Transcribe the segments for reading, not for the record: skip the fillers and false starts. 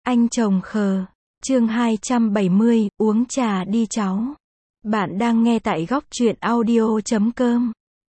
Anh chồng khờ. Chương 270, uống trà đi cháu. Bạn đang nghe tại góc truyện audio.com.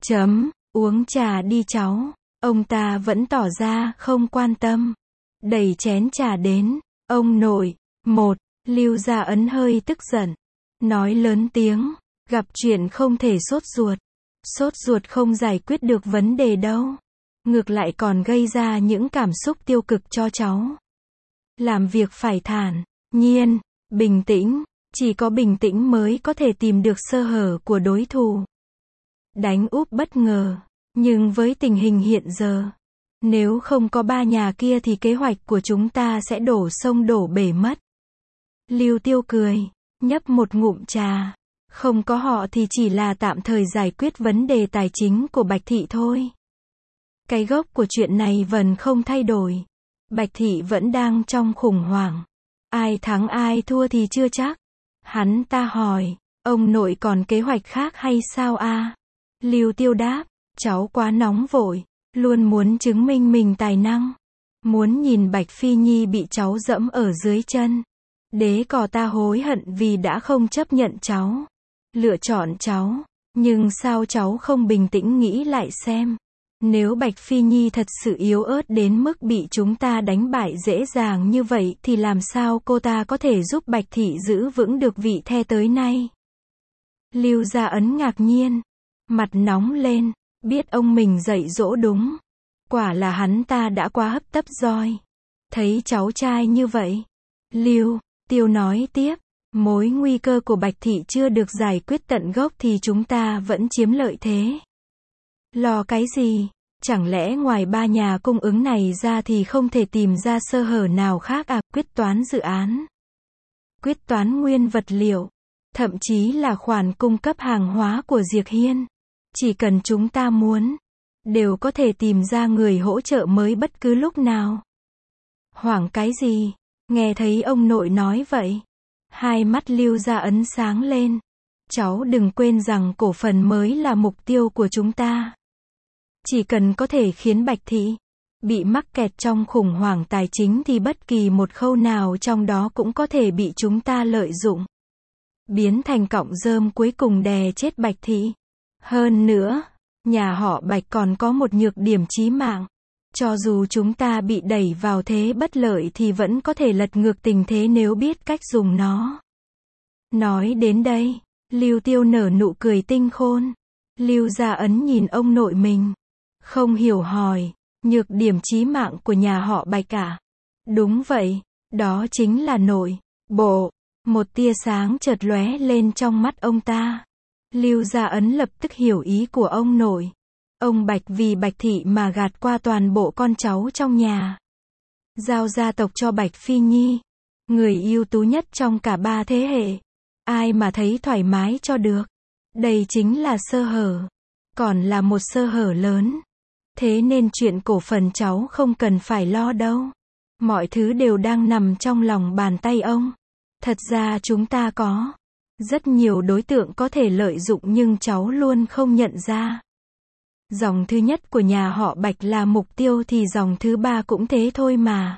Uống trà đi cháu. Ông ta vẫn tỏ ra không quan tâm. Đẩy chén trà đến. Ông nội. Lưu Gia Ấn hơi tức giận. Nói lớn tiếng. Gặp chuyện không thể sốt ruột. Sốt ruột không giải quyết được vấn đề đâu. Ngược lại còn gây ra những cảm xúc tiêu cực cho cháu. Làm việc phải thản nhiên, bình tĩnh. Chỉ có bình tĩnh mới có thể tìm được sơ hở của đối thủ. Đánh úp bất ngờ. Nhưng với tình hình hiện giờ, nếu không có ba nhà kia thì kế hoạch của chúng ta sẽ đổ sông đổ bể mất. Lưu Tiêu cười, nhấp một ngụm trà. Không có họ thì chỉ là tạm thời giải quyết vấn đề tài chính của Bạch Thị thôi. Cái gốc của chuyện này vẫn không thay đổi. Bạch Thị vẫn đang trong khủng hoảng. Ai thắng ai thua thì chưa chắc. Hắn ta hỏi, ông nội còn kế hoạch khác hay sao a? Lưu Tiêu đáp, cháu quá nóng vội, luôn muốn chứng minh mình tài năng. Muốn nhìn Bạch Phi Nhi bị cháu dẫm ở dưới chân. Đế cò ta hối hận vì đã không chấp nhận cháu. Lựa chọn cháu. Nhưng sao cháu không bình tĩnh nghĩ lại xem. Nếu Bạch Phi Nhi thật sự yếu ớt đến mức bị chúng ta đánh bại dễ dàng như vậy thì làm sao cô ta có thể giúp Bạch Thị giữ vững được vị the tới nay? Lưu Gia Ấn ngạc nhiên. Mặt nóng lên. Biết ông mình dạy dỗ đúng. Quả là hắn ta đã quá hấp tấp rồi. Thấy cháu trai như vậy. Lưu Tiêu nói tiếp. Mối nguy cơ của Bạch Thị chưa được giải quyết tận gốc thì chúng ta vẫn chiếm lợi thế. Lo cái gì? Chẳng lẽ ngoài ba nhà cung ứng này ra thì không thể tìm ra sơ hở nào khác à? Quyết toán dự án, quyết toán nguyên vật liệu, thậm chí là khoản cung cấp hàng hóa của Diệp Hiên. Chỉ cần chúng ta muốn, đều có thể tìm ra người hỗ trợ mới bất cứ lúc nào. Hoảng cái gì? Nghe thấy ông nội nói vậy. Hai mắt Lưu Gia Ấn sáng lên. Cháu đừng quên rằng cổ phần mới là mục tiêu của chúng ta. Chỉ cần có thể khiến Bạch Thị bị mắc kẹt trong khủng hoảng tài chính thì bất kỳ một khâu nào trong đó cũng có thể bị chúng ta lợi dụng. Biến thành cọng rơm cuối cùng đè chết Bạch Thị. Hơn nữa, nhà họ Bạch còn có một nhược điểm chí mạng. Cho dù chúng ta bị đẩy vào thế bất lợi thì vẫn có thể lật ngược tình thế nếu biết cách dùng nó. Nói đến đây, Lưu Tiêu nở nụ cười tinh khôn. Lưu Gia Ấn nhìn ông nội mình. Không hiểu hỏi, nhược điểm chí mạng của nhà họ Bạch à? Đúng vậy, đó chính là nội bộ. Một tia sáng chợt lóe lên trong mắt ông ta. Lưu Gia Ấn lập tức hiểu ý của ông nội. Ông Bạch vì Bạch Thị mà gạt qua toàn bộ con cháu trong nhà. Giao gia tộc cho Bạch Phi Nhi. Người ưu tú nhất trong cả ba thế hệ. Ai mà thấy thoải mái cho được. Đây chính là sơ hở. Còn là một sơ hở lớn. Thế nên chuyện cổ phần cháu không cần phải lo đâu. Mọi thứ đều đang nằm trong lòng bàn tay ông. Thật ra chúng ta có rất nhiều đối tượng có thể lợi dụng nhưng cháu luôn không nhận ra. Dòng thứ nhất của nhà họ Bạch là mục tiêu thì dòng thứ ba cũng thế thôi mà.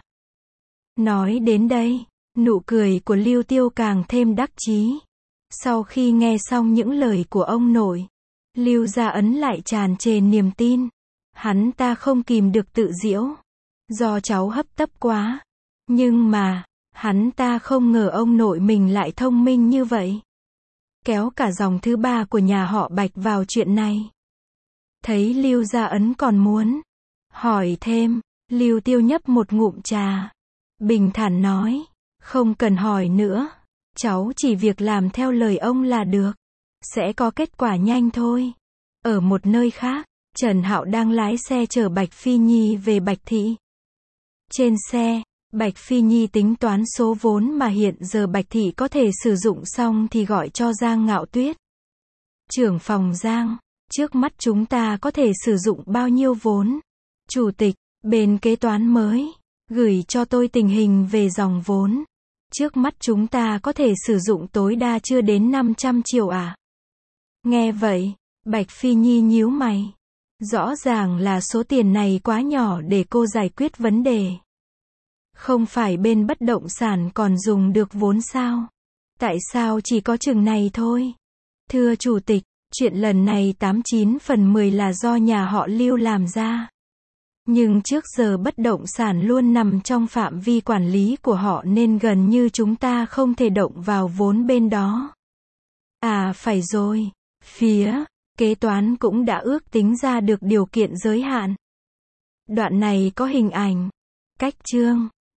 Nói đến đây, nụ cười của Lưu Tiêu càng thêm đắc chí. Sau khi nghe xong những lời của ông nội, Lưu Gia Ấn lại tràn trề niềm tin. Hắn ta không kìm được tự giễu. Do cháu hấp tấp quá. Nhưng mà, hắn ta không ngờ ông nội mình lại thông minh như vậy. Kéo cả dòng thứ ba của nhà họ Bạch vào chuyện này. Thấy Lưu Gia Ấn còn muốn hỏi thêm, Lưu Tiêu nhấp một ngụm trà. Bình thản nói, không cần hỏi nữa. Cháu chỉ việc làm theo lời ông là được. Sẽ có kết quả nhanh thôi. Ở một nơi khác, Trần Hạo đang lái xe chở Bạch Phi Nhi về Bạch Thị. Trên xe, Bạch Phi Nhi tính toán số vốn mà hiện giờ Bạch Thị có thể sử dụng xong thì gọi cho Giang Ngạo Tuyết. Trưởng phòng Giang, trước mắt chúng ta có thể sử dụng bao nhiêu vốn? Chủ tịch, bên kế toán mới, gửi cho tôi tình hình về dòng vốn. Trước mắt chúng ta có thể sử dụng tối đa chưa đến 500 triệu à? Nghe vậy, Bạch Phi Nhi nhíu mày. Rõ ràng là số tiền này quá nhỏ để cô giải quyết vấn đề. Không phải bên bất động sản còn dùng được vốn sao? Tại sao chỉ có chừng này thôi? Thưa Chủ tịch, chuyện lần này 89 phần 10 là do nhà họ Lưu làm ra. Nhưng trước giờ bất động sản luôn nằm trong phạm vi quản lý của họ nên gần như chúng ta không thể động vào vốn bên đó. À phải rồi, phía kế toán cũng đã ước tính ra được điều kiện giới hạn. Đoạn này có hình ảnh, cách chương.